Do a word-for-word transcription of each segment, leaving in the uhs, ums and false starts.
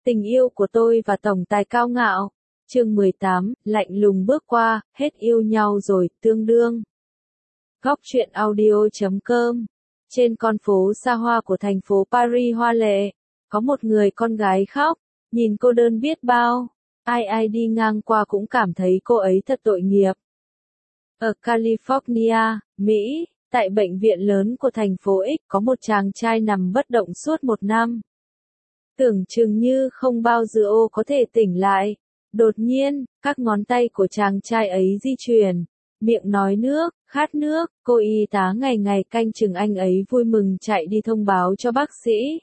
Tình yêu của tôi và tổng tài cao ngạo. Chương mười tám, lạnh lùng bước qua, hết yêu nhau rồi, tương đương. Góc truyện audio chấm com. Trên con phố xa hoa của thành phố Paris hoa lệ, có một người con gái khóc, nhìn cô đơn biết bao. Ai ai đi ngang qua cũng cảm thấy cô ấy thật tội nghiệp. Ở California, Mỹ, tại bệnh viện lớn của thành phố X có một chàng trai nằm bất động suốt một năm. Tưởng chừng như không bao giờ ô có thể tỉnh lại. Đột nhiên, các ngón tay của chàng trai ấy di chuyển, miệng nói nước, khát nước, cô y tá ngày ngày canh chừng anh ấy vui mừng chạy đi thông báo cho bác sĩ.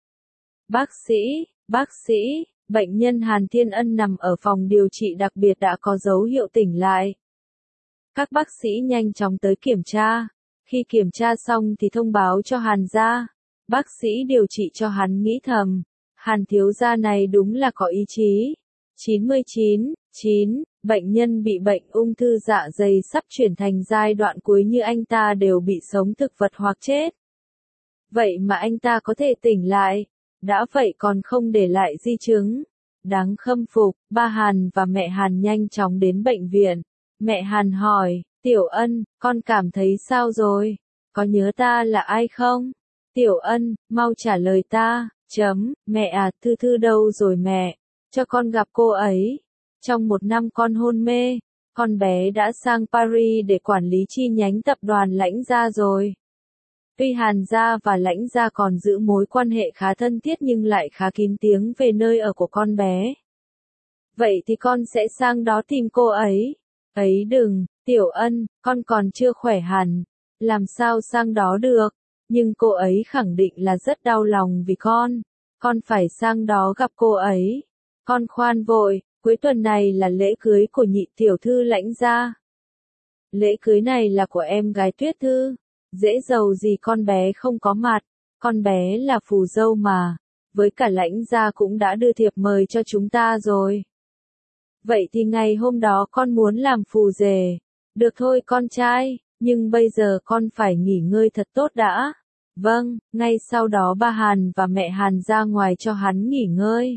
Bác sĩ, bác sĩ, bệnh nhân Hàn Thiên Ân nằm ở phòng điều trị đặc biệt đã có dấu hiệu tỉnh lại. Các bác sĩ nhanh chóng tới kiểm tra. Khi kiểm tra xong thì thông báo cho Hàn gia. Bác sĩ điều trị cho hắn nghĩ thầm, Hàn thiếu gia này đúng là có ý chí. chín mươi chín, chín, bệnh nhân bị bệnh ung thư dạ dày sắp chuyển thành giai đoạn cuối như anh ta đều bị sống thực vật hoặc chết. Vậy mà anh ta có thể tỉnh lại, đã vậy còn không để lại di chứng. Đáng khâm phục, ba Hàn và mẹ Hàn nhanh chóng đến bệnh viện. Mẹ Hàn hỏi, Tiểu Ân, con cảm thấy sao rồi? Có nhớ ta là ai không? Tiểu Ân, mau trả lời ta, chấm, mẹ à, Thư Thư đâu rồi mẹ? Cho con gặp cô ấy. Trong một năm con hôn mê, con bé đã sang Paris để quản lý chi nhánh tập đoàn Lãnh Gia rồi. Tuy Hàn gia và Lãnh Gia còn giữ mối quan hệ khá thân thiết nhưng lại khá kín tiếng về nơi ở của con bé. Vậy thì con sẽ sang đó tìm cô ấy. Ấy đừng, Tiểu Ân, con còn chưa khỏe hẳn. Làm sao sang đó được? Nhưng cô ấy khẳng định là rất đau lòng vì con. Con phải sang đó gặp cô ấy. Con khoan vội, cuối tuần này là lễ cưới của nhị tiểu thư Lãnh Gia. Lễ cưới này là của em gái Tuyết Thư. Dễ giàu gì con bé không có mặt. Con bé là phù dâu mà. Với cả Lãnh Gia cũng đã đưa thiệp mời cho chúng ta rồi. Vậy thì ngày hôm đó con muốn làm phù rể. Được thôi con trai, nhưng bây giờ con phải nghỉ ngơi thật tốt đã. Vâng, ngay sau đó ba Hàn và mẹ Hàn ra ngoài cho hắn nghỉ ngơi.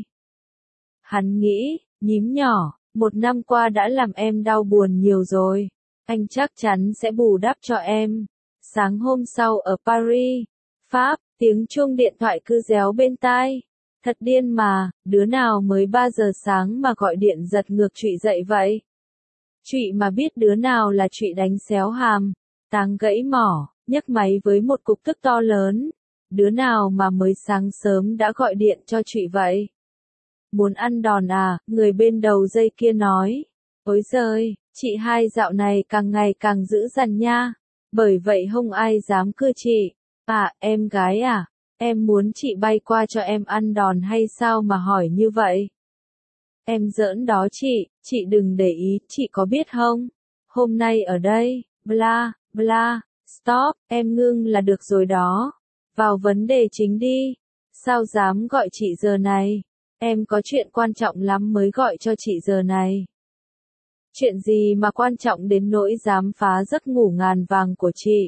Hắn nghĩ, nhím nhỏ, một năm qua đã làm em đau buồn nhiều rồi. Anh chắc chắn sẽ bù đắp cho em. Sáng hôm sau ở Paris, Pháp, tiếng chuông điện thoại cứ réo bên tai. Thật điên mà, đứa nào mới ba giờ sáng mà gọi điện giật ngược Trụy dậy vậy? Trụy mà biết đứa nào là Trụy đánh xéo hàm, táng gãy mỏ, nhấc máy với một cục tức to lớn. Đứa nào mà mới sáng sớm đã gọi điện cho Trụy vậy? Muốn ăn đòn à, người bên đầu dây kia nói. Ôi giời, chị hai dạo này càng ngày càng dữ dằn nha. Bởi vậy không ai dám cưa chị. À, em gái à? Em muốn chị bay qua cho em ăn đòn hay sao mà hỏi như vậy? Em giỡn đó chị, chị đừng để ý, chị có biết không? Hôm nay ở đây, bla, bla, stop, em ngưng là được rồi đó. Vào vấn đề chính đi. Sao dám gọi chị giờ này? Em có chuyện quan trọng lắm mới gọi cho chị giờ này. Chuyện gì mà quan trọng đến nỗi dám phá giấc ngủ ngàn vàng của chị?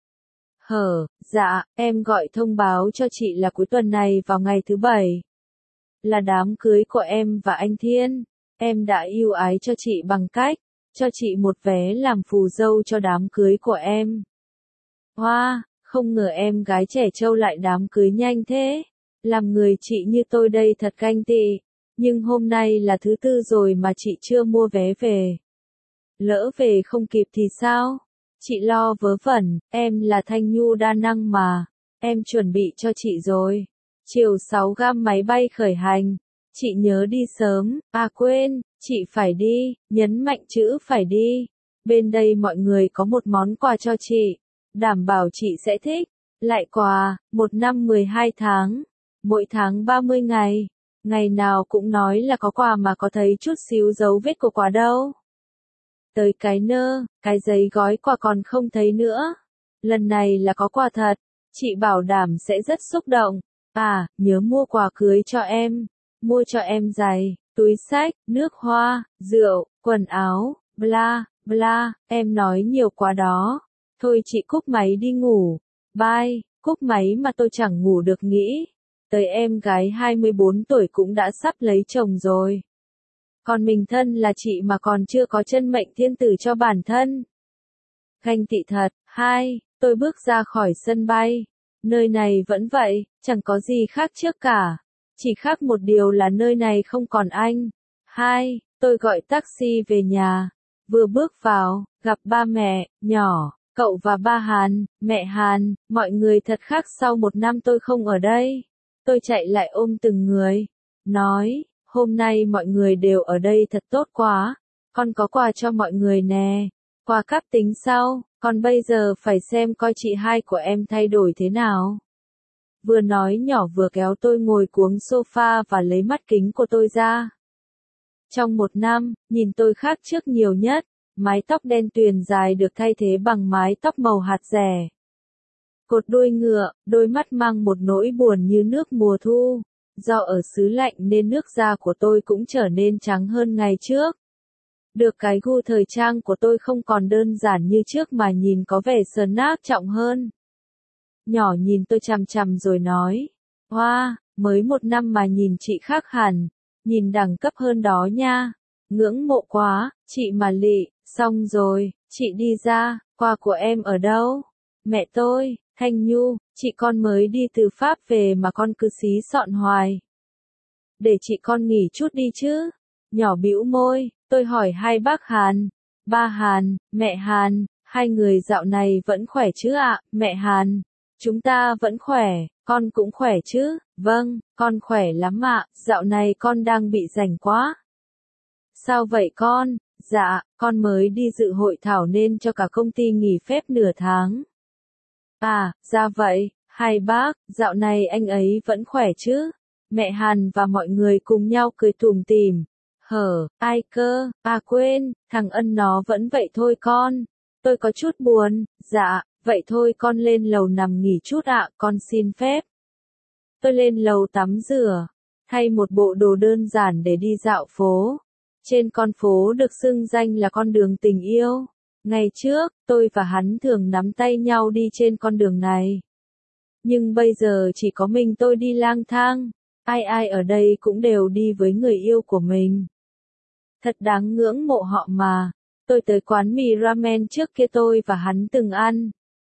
Hở, dạ, em gọi thông báo cho chị là cuối tuần này vào ngày thứ bảy. Là đám cưới của em và anh Thiên. Em đã ưu ái cho chị bằng cách cho chị một vé làm phù dâu cho đám cưới của em. Hoa, wow, không ngờ em gái trẻ trâu lại đám cưới nhanh thế. Làm người chị như tôi đây thật ganh tị. Nhưng hôm nay là thứ tư rồi mà chị chưa mua vé về. Lỡ về không kịp thì sao? Chị lo vớ vẩn, em là Thanh Nhu đa năng mà. Em chuẩn bị cho chị rồi. Chiều sáu gam máy bay khởi hành. Chị nhớ đi sớm. À quên, chị phải đi, nhấn mạnh chữ phải đi. Bên đây mọi người có một món quà cho chị. Đảm bảo chị sẽ thích. Lại quà, một năm mười hai tháng. Mỗi tháng ba mươi ngày. Ngày nào cũng nói là có quà mà có thấy chút xíu dấu vết của quà đâu. Tới cái nơ, cái giấy gói quà còn không thấy nữa. Lần này là có quà thật, chị bảo đảm sẽ rất xúc động. À, nhớ mua quà cưới cho em. Mua cho em giày, túi xách, nước hoa, rượu, quần áo, bla, bla, em nói nhiều quá đó. Thôi chị cúp máy đi ngủ. Bye, cúp máy mà tôi chẳng ngủ được nghĩ. tới em gái hai mươi bốn tuổi cũng đã sắp lấy chồng rồi. Còn mình thân là chị mà còn chưa có chân mệnh thiên tử cho bản thân. Ganh tị thật. Hai, tôi bước ra khỏi sân bay. Nơi này vẫn vậy, chẳng có gì khác trước cả. Chỉ khác một điều là nơi này không còn anh. Hai, tôi gọi taxi về nhà. Vừa bước vào, gặp ba mẹ, nhỏ, cậu và ba Hàn, mẹ Hàn, mọi người thật khác sau một năm tôi không ở đây. Tôi chạy lại ôm từng người, nói, hôm nay mọi người đều ở đây thật tốt quá, con có quà cho mọi người nè, quà cáp tính sau, còn bây giờ phải xem coi chị hai của em thay đổi thế nào. Vừa nói nhỏ vừa kéo tôi ngồi cuống sofa và lấy mắt kính của tôi ra. Trong một năm, nhìn tôi khác trước nhiều nhất, mái tóc đen tuyền dài được thay thế bằng mái tóc màu hạt rẻ. Cột đuôi ngựa, đôi mắt mang một nỗi buồn như nước mùa thu. Do ở xứ lạnh nên nước da của tôi cũng trở nên trắng hơn ngày trước. Được cái gu thời trang của tôi không còn đơn giản như trước mà nhìn có vẻ snack trọng hơn. Nhỏ nhìn tôi chằm chằm rồi nói, hoa, wow, mới một năm mà nhìn chị khác hẳn, nhìn đẳng cấp hơn đó nha. Ngưỡng mộ quá, chị mà lị, xong rồi, chị đi ra, quà của em ở đâu? Mẹ tôi, Thanh Nhu, chị con mới đi từ Pháp về mà con cứ xí xọn hoài. Để chị con nghỉ chút đi chứ. Nhỏ bĩu môi, tôi hỏi hai bác Hàn, ba Hàn, mẹ Hàn, hai người dạo này vẫn khỏe chứ ạ? Mẹ Hàn, chúng ta vẫn khỏe, con cũng khỏe chứ? Vâng, con khỏe lắm ạ, dạo này con đang bị rảnh quá. Sao vậy con? Dạ, con mới đi dự hội thảo nên cho cả công ty nghỉ phép nửa tháng. À, ra vậy, hai bác, dạo này anh ấy vẫn khỏe chứ? Mẹ Hàn và mọi người cùng nhau cười tủm tỉm. Hở, ai cơ, à quên, thằng Ân nó vẫn vậy thôi con. Tôi có chút buồn, dạ, vậy thôi con lên lầu nằm nghỉ chút ạ, con xin phép. Tôi lên lầu tắm rửa, thay một bộ đồ đơn giản để đi dạo phố. Trên con phố được xưng danh là con đường tình yêu. Ngày trước, tôi và hắn thường nắm tay nhau đi trên con đường này. Nhưng bây giờ chỉ có mình tôi đi lang thang. Ai ai ở đây cũng đều đi với người yêu của mình. Thật đáng ngưỡng mộ họ mà. Tôi tới quán mì ramen trước kia tôi và hắn từng ăn.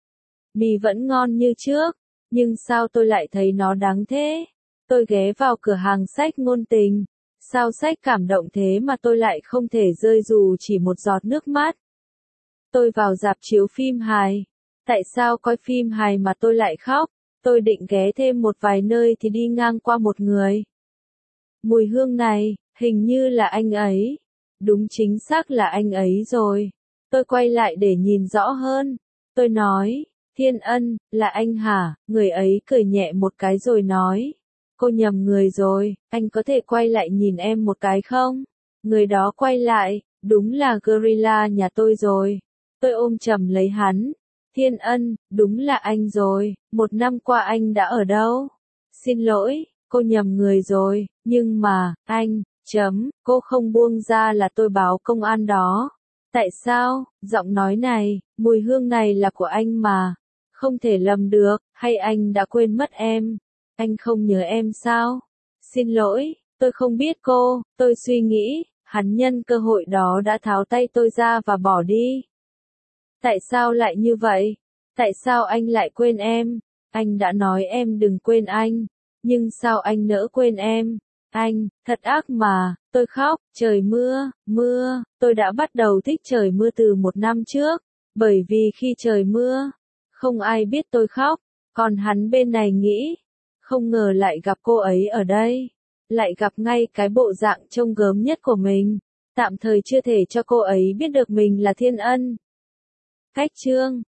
Mì vẫn ngon như trước, nhưng sao tôi lại thấy nó đáng thế? Tôi ghé vào cửa hàng sách ngôn tình. Sao sách cảm động thế mà tôi lại không thể rơi dù chỉ một giọt nước mắt? Tôi vào rạp chiếu phim hài. Tại sao coi phim hài mà tôi lại khóc? Tôi định ghé thêm một vài nơi thì đi ngang qua một người. Mùi hương này, hình như là anh ấy. Đúng chính xác là anh ấy rồi. Tôi quay lại để nhìn rõ hơn. Tôi nói, Thiên Ân, là anh hả? Người ấy cười nhẹ một cái rồi nói. Cô nhầm người rồi, anh có thể quay lại nhìn em một cái không? Người đó quay lại, đúng là gorilla nhà tôi rồi. Tôi ôm chầm lấy hắn. Thiên Ân, đúng là anh rồi, một năm qua anh đã ở đâu? Xin lỗi, cô nhầm người rồi, nhưng mà, anh, chấm, cô không buông ra là tôi báo công an đó. Tại sao? Giọng nói này, mùi hương này là của anh mà. Không thể lầm được, hay anh đã quên mất em? Anh không nhớ em sao? Xin lỗi, tôi không biết cô, tôi suy nghĩ, hắn nhân cơ hội đó đã tháo tay tôi ra và bỏ đi. Tại sao lại như vậy? Tại sao anh lại quên em? Anh đã nói em đừng quên anh. Nhưng sao anh nỡ quên em? Anh, thật ác mà, tôi khóc, trời mưa, mưa, tôi đã bắt đầu thích trời mưa từ một năm trước. Bởi vì khi trời mưa, không ai biết tôi khóc. Còn hắn bên này nghĩ, không ngờ lại gặp cô ấy ở đây. Lại gặp ngay cái bộ dạng trông gớm nhất của mình. Tạm thời chưa thể cho cô ấy biết được mình là Thiên Ân. Cách chương